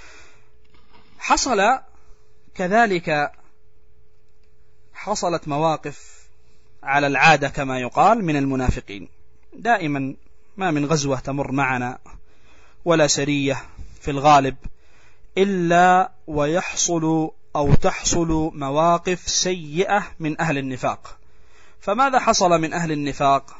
حصلت مواقف على العادة كما يقال من المنافقين. دائما ما من غزوة تمر معنا ولا سرية في الغالب إلا ويحصل أو تحصل مواقف سيئة من أهل النفاق. فماذا حصل من أهل النفاق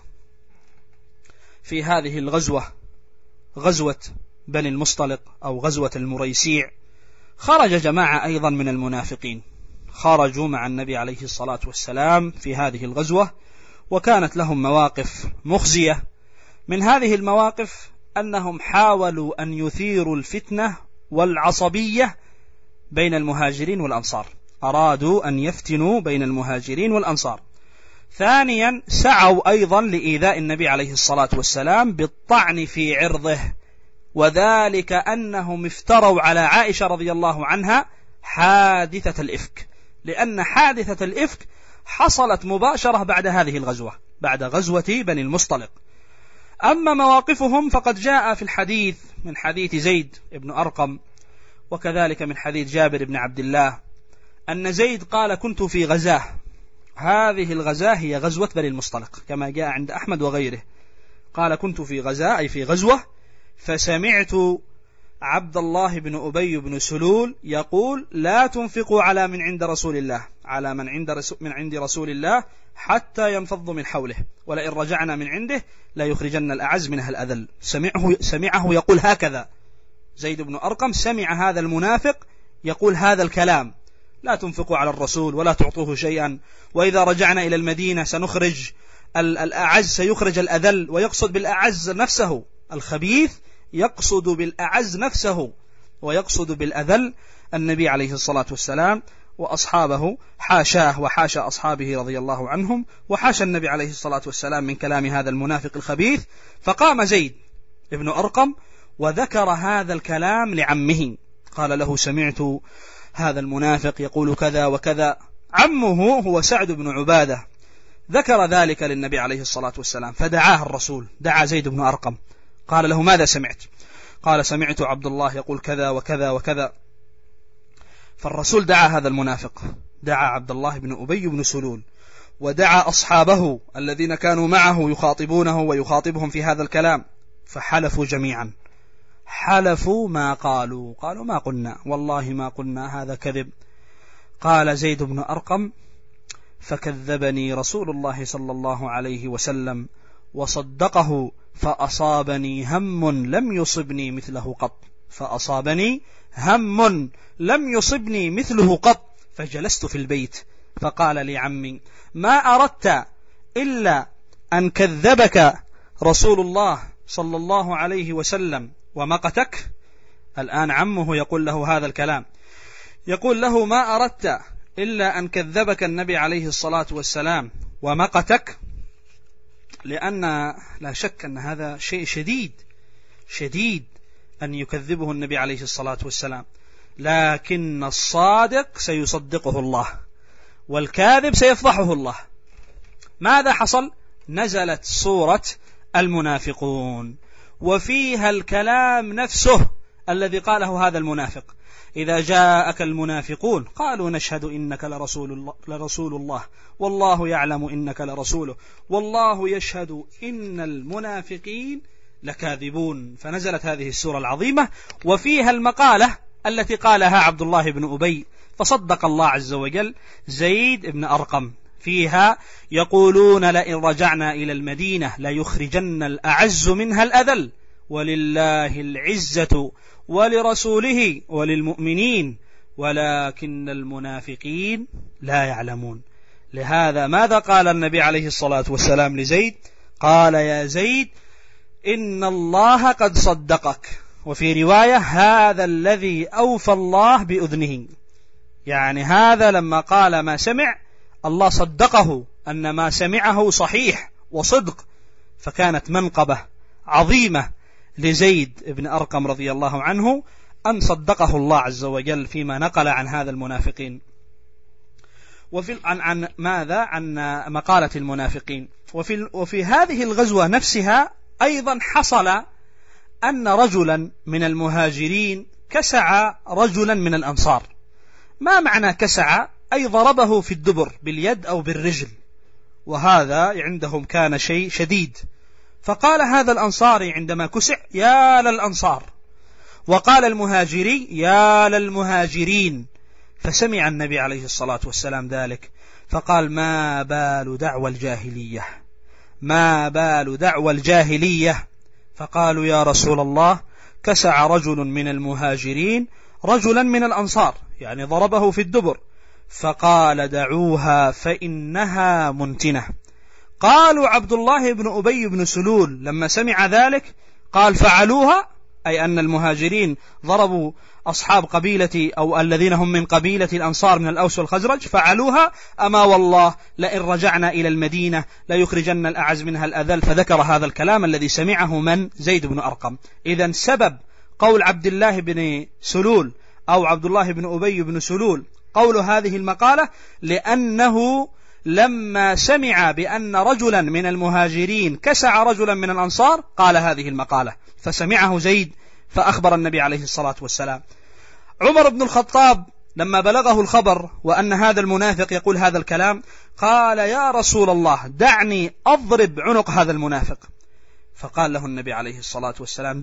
في هذه الغزوة، غزوة بني المصطلق أو غزوة المريسيع؟ خرج جماعة أيضا من المنافقين، خرجوا مع النبي عليه الصلاة والسلام في هذه الغزوة، وكانت لهم مواقف مخزية. من هذه المواقف أنهم حاولوا أن يثيروا الفتنة والعصبية بين المهاجرين والأنصار، أرادوا أن يفتنوا بين المهاجرين والأنصار. ثانيا سعوا أيضا لإيذاء النبي عليه الصلاة والسلام بالطعن في عرضه، وذلك أنهم افتروا على عائشة رضي الله عنها حادثة الإفك، لأن حادثة الإفك حصلت مباشرة بعد هذه الغزوة، بعد غزوة بني المصطلق. أما مواقفهم فقد جاء في الحديث من حديث زيد بن أرقم، وكذلك من حديث جابر بن عبد الله، أن زيد قال: كنت في غزاة، هذه الغزاة هي غزوة بني المصطلق كما جاء عند أحمد وغيره. قال: كنت في غزاة أي في غزوة، فسمعت عبد الله بن أبي بن سلول يقول: لا تنفقوا على من عند رسول الله، على من عند رسول الله حتى ينفض من حوله، ولئن رجعنا من عنده لا يخرجن الأعز منها الأذل. سمعه يقول هكذا، زيد بن أرقم سمع هذا المنافق يقول هذا الكلام: لا تنفقوا على الرسول ولا تعطوه شيئا، وإذا رجعنا إلى المدينة سنخرج الأعز سيخرج الأذل. ويقصد بالأعز نفسه، الخبيث يقصد بالأعز نفسه ويقصد بالأذل النبي عليه الصلاة والسلام وأصحابه، حاشاه وحاشا أصحابه رضي الله عنهم، وحاشا النبي عليه الصلاة والسلام من كلام هذا المنافق الخبيث. فقام زيد ابن أرقم وذكر هذا الكلام لعمه، قال له: سمعت هذا المنافق يقول كذا وكذا. عمه هو سعد بن عبادة ذكر ذلك للنبي عليه الصلاة والسلام، فدعاه الرسول، دعا زيد بن أرقم، قال له: ماذا سمعت؟ قال: سمعت عبد الله يقول كذا وكذا وكذا. فالرسول دعا هذا المنافق، دعا عبد الله بن أبي بن سلول، ودعا أصحابه الذين كانوا معه يخاطبونه ويخاطبهم في هذا الكلام، فحلفوا جميعا، حلفوا ما قالوا ما قلنا، والله ما قلنا، هذا كذب. قال زيد بن أرقم: فكذبني رسول الله صلى الله عليه وسلم وصدقه، فأصابني هم لم يصبني مثله قط، فأصابني هم لم يصبني مثله قط. فجلست في البيت فقال لي عمي: ما أردت إلا أن كذبك رسول الله صلى الله عليه وسلم ومقتك. الآن عمه يقول له هذا الكلام، يقول له: ما أردت إلا أن كذبك النبي عليه الصلاة والسلام ومقتك، لأن لا شك أن هذا شيء شديد أن يكذبه النبي عليه الصلاة والسلام، لكن الصادق سيصدقه الله والكاذب سيفضحه الله. ماذا حصل؟ نزلت سورة المنافقون، وفيها الكلام نفسه الذي قاله هذا المنافق: إذا جاءك المنافقون قالوا نشهد إنك لرسول الله والله يعلم إنك لرسوله والله يشهد إن المنافقين لكاذبون. فنزلت هذه السورة العظيمة، وفيها المقالة التي قالها عبد الله بن أبي، فصدق الله عز وجل زيد بن أرقم فيها: يقولون لئن رجعنا إلى المدينة ليخرجن الأعز منها الأذل ولله العزة ولرسوله وللمؤمنين ولكن المنافقين لا يعلمون. لهذا ماذا قال النبي عليه الصلاة والسلام لزيد؟ قال: يا زيد إن الله قد صدقك. وفي رواية: هذا الذي أوفى الله بأذنه، يعني هذا لما قال ما سمع الله صدقه أن ما سمعه صحيح وصدق. فكانت منقبة عظيمة لزيد بن أرقم رضي الله عنه أن صدقه الله عز وجل فيما نقل عن هذا المنافقين. عن ماذا؟ عن مقالة المنافقين. وفي هذه الغزوة نفسها أيضا حصل أن رجلا من المهاجرين كسع رجلا من الأنصار. ما معنى كسع؟ أي ضربه في الدبر باليد أو بالرجل، وهذا عندهم كان شيء شديد. فقال هذا الأنصاري عندما كسع: يا للأنصار، وقال المهاجري: يا للمهاجرين. فسمع النبي عليه الصلاة والسلام ذلك فقال: ما بال دعوى الجاهلية، ما بال دعوى الجاهلية. فقالوا: يا رسول الله كسع رجل من المهاجرين رجلا من الأنصار، يعني ضربه في الدبر. فقال: دعوها فإنها منتنة. قالوا: عبد الله بن أبي بن سلول لما سمع ذلك قال: فعلوها، أي أن المهاجرين ضربوا أصحاب قبيلة أو الذين هم من قبيلة الأنصار من الأوس والخزرج، فعلوها، أما والله لئن رجعنا إلى المدينة ليخرجن الأعز منها الأذل. فذكر هذا الكلام الذي سمعه من؟ زيد بن أرقم. إذن سبب قول عبد الله بن سلول أو عبد الله بن أبي بن سلول قول هذه المقالة لأنه لما سمع بأن رجلا من المهاجرين كسع رجلا من الأنصار قال هذه المقالة، فسمعه زيد فأخبر النبي عليه الصلاة والسلام. عمر بن الخطاب لما بلغه الخبر وأن هذا المنافق يقول هذا الكلام قال: يا رسول الله دعني أضرب عنق هذا المنافق. فقال له النبي عليه الصلاة والسلام: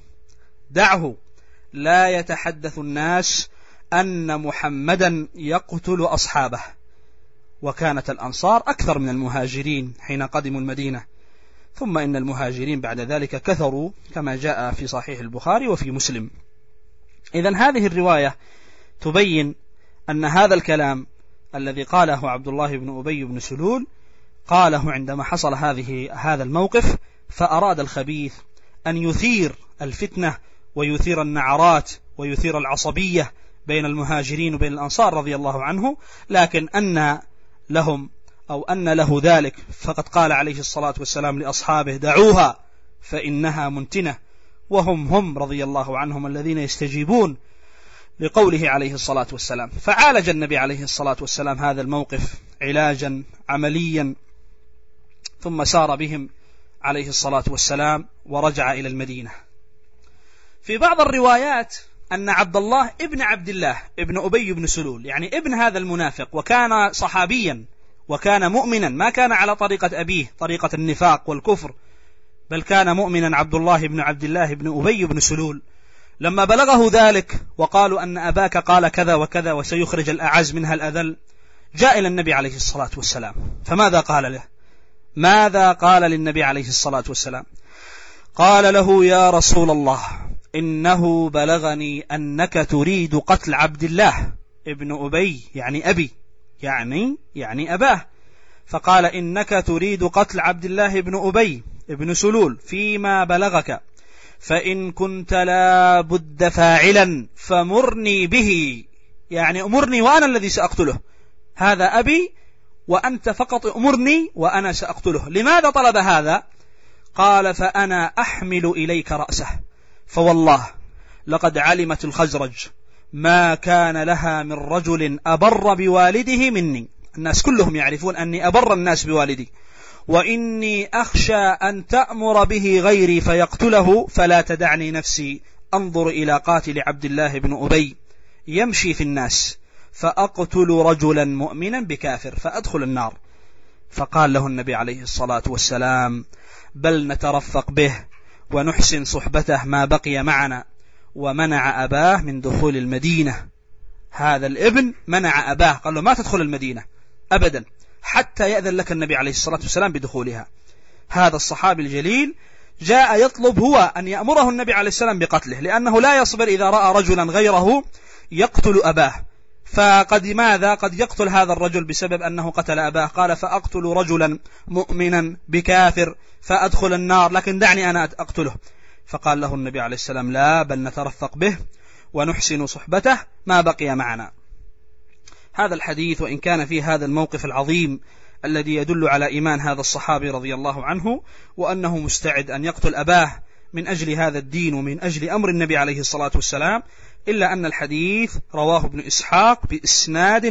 دعه، لا يتحدث الناس أن محمدا يقتل أصحابه. وكانت الأنصار أكثر من المهاجرين حين قدموا المدينة، ثم إن المهاجرين بعد ذلك كثروا كما جاء في صحيح البخاري وفي مسلم. إذن هذه الرواية تبين أن هذا الكلام الذي قاله عبد الله بن أبي بن سلول قاله عندما حصل هذا الموقف، فأراد الخبيث أن يثير الفتنة ويثير النعرات ويثير العصبية بين المهاجرين وبين الأنصار رضي الله عنه، لكن أن له ذلك، فقد قال عليه الصلاة والسلام لأصحابه: دعوها فإنها منتنة، وهم رضي الله عنهم الذين يستجيبون لقوله عليه الصلاة والسلام. فعالج النبي عليه الصلاة والسلام هذا الموقف علاجا عمليا، ثم سار بهم عليه الصلاة والسلام ورجع إلى المدينة. في بعض الروايات أن عبد الله ابن أبي بن سلول، يعني ابن هذا المنافق، وكان صحابيا وكان مؤمنا، ما كان على طريقة أبيه طريقة النفاق والكفر، بل كان مؤمنا عبد الله بن عبد الله بن أبي بن سلول. لما بلغه ذلك وقالوا أن أباك قال كذا وكذا وسيخرج الأعز منها الأذل، جاء إلى النبي عليه الصلاة والسلام، فماذا قال له؟ ماذا قال للنبي عليه الصلاة والسلام؟ قال له: يا رسول الله، إنه بلغني أنك تريد قتل عبد الله ابن أبي، يعني أبي، يعني أباه. فقال: إنك تريد قتل عبد الله ابن أبي ابن سلول فيما بلغك، فإن كنت لا بد فاعلا فمرني به، يعني أمرني وأنا الذي سأقتله، هذا أبي وأنت فقط أمرني وأنا سأقتله. لماذا طلب هذا؟ قال: فأنا أحمل إليك رأسه، فوالله لقد علمت الخزرج ما كان لها من رجل أبر بوالده مني، الناس كلهم يعرفون أني أبر الناس بوالدي، وإني أخشى أن تأمر به غيري فيقتله، فلا تدعني نفسي أنظر إلى قاتل عبد الله بن أبي يمشي في الناس فأقتل رجلا مؤمنا بكافر فأدخل النار. فقال له النبي عليه الصلاة والسلام: بل نترفق به ونحسن صحبته ما بقي معنا. ومنع أباه من دخول المدينة. هذا الابن منع أباه، قال له: ما تدخل المدينة أبدا حتى يأذن لك النبي عليه الصلاة والسلام بدخولها. هذا الصحابي الجليل جاء يطلب هو أن يأمره النبي عليه السلام بقتله، لأنه لا يصبر إذا رأى رجلا غيره يقتل أباه. فقد ماذا؟ قد يقتل هذا الرجل بسبب أنه قتل أباه. قال: فأقتل رجلا مؤمنا بكافر فأدخل النار، لكن دعني أنا أقتله. فقال له النبي عليه السلام: لا، بل نترفق به ونحسن صحبته ما بقي معنا. هذا الحديث وإن كان فيه هذا الموقف العظيم الذي يدل على إيمان هذا الصحابي رضي الله عنه، وأنه مستعد أن يقتل أباه من أجل هذا الدين ومن أجل أمر النبي عليه الصلاة والسلام، إلا أن الحديث رواه ابن إسحاق بإسناد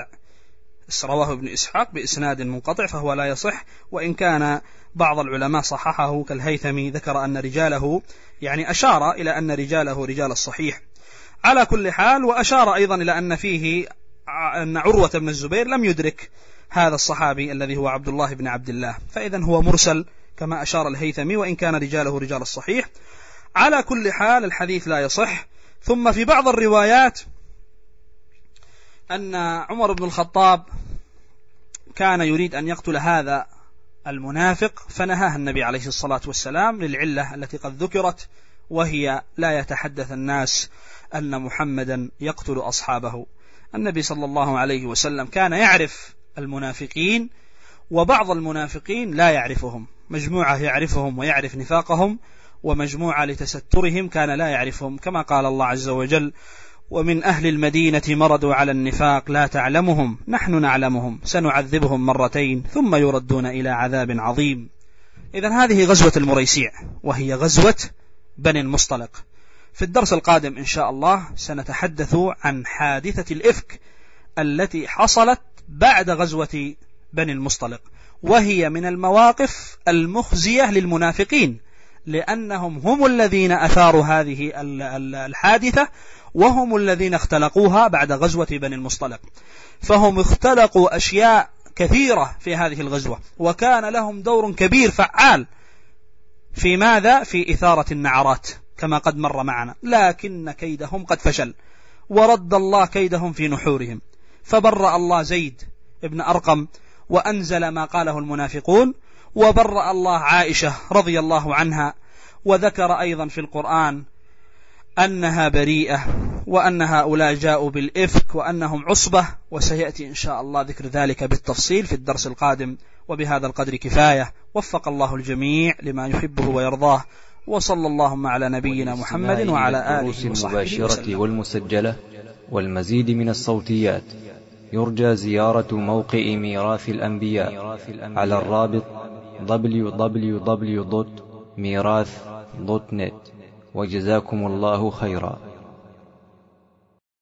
منقطع، فهو لا يصح، وإن كان بعض العلماء صححه كالهيثمي، ذكر أن رجاله، يعني أشار إلى أن رجاله رجال الصحيح. على كل حال، وأشار أيضا إلى أن فيه أن عروة بن الزبير لم يدرك هذا الصحابي الذي هو عبد الله بن عبد الله، فإذن هو مرسل كما أشار الهيثمي، وإن كان رجاله رجال الصحيح. على كل حال الحديث لا يصح. ثم في بعض الروايات أن عمر بن الخطاب كان يريد أن يقتل هذا المنافق، فنهاه النبي عليه الصلاة والسلام للعلة التي قد ذكرت، وهي لا يتحدث الناس أن محمدا يقتل أصحابه. النبي صلى الله عليه وسلم كان يعرف المنافقين، وبعض المنافقين لا يعرفهم، مجموعة يعرفهم ويعرف نفاقهم، ومجموعة لتسترهم كان لا يعرفهم، كما قال الله عز وجل: ومن أهل المدينة مردوا على النفاق لا تعلمهم نحن نعلمهم سنعذبهم مرتين ثم يردون إلى عذاب عظيم. إذن هذه غزوة المريسيع، وهي غزوة بني المصطلق. في الدرس القادم إن شاء الله سنتحدث عن حادثة الإفك التي حصلت بعد غزوة بني المصطلق، وهي من المواقف المخزية للمنافقين، لأنهم هم الذين أثاروا هذه الحادثة، وهم الذين اختلقوها بعد غزوة بني المصطلق. فهم اختلقوا أشياء كثيرة في هذه الغزوة، وكان لهم دور كبير فعال في ماذا؟ في إثارة النعرات كما قد مر معنا، لكن كيدهم قد فشل، ورد الله كيدهم في نحورهم، فبرأ الله زيد ابن أرقم وأنزل ما قاله المنافقون، وبرأ الله عائشة رضي الله عنها، وذكر أيضا في القرآن أنها بريئة، وأن هؤلاء جاءوا بالإفك وأنهم عصبة، وسيأتي إن شاء الله ذكر ذلك بالتفصيل في الدرس القادم. وبهذا القدر كفاية، وفق الله الجميع لما يحبه ويرضاه، وصلى اللهم على نبينا محمد وعلى آله وصحبه المباشرة والمسجلة والمزيد من الصوتيات، يرجى زيارة موقع ميراث الأنبياء على الرابط www.mirath.net. وجزاكم الله خيرا.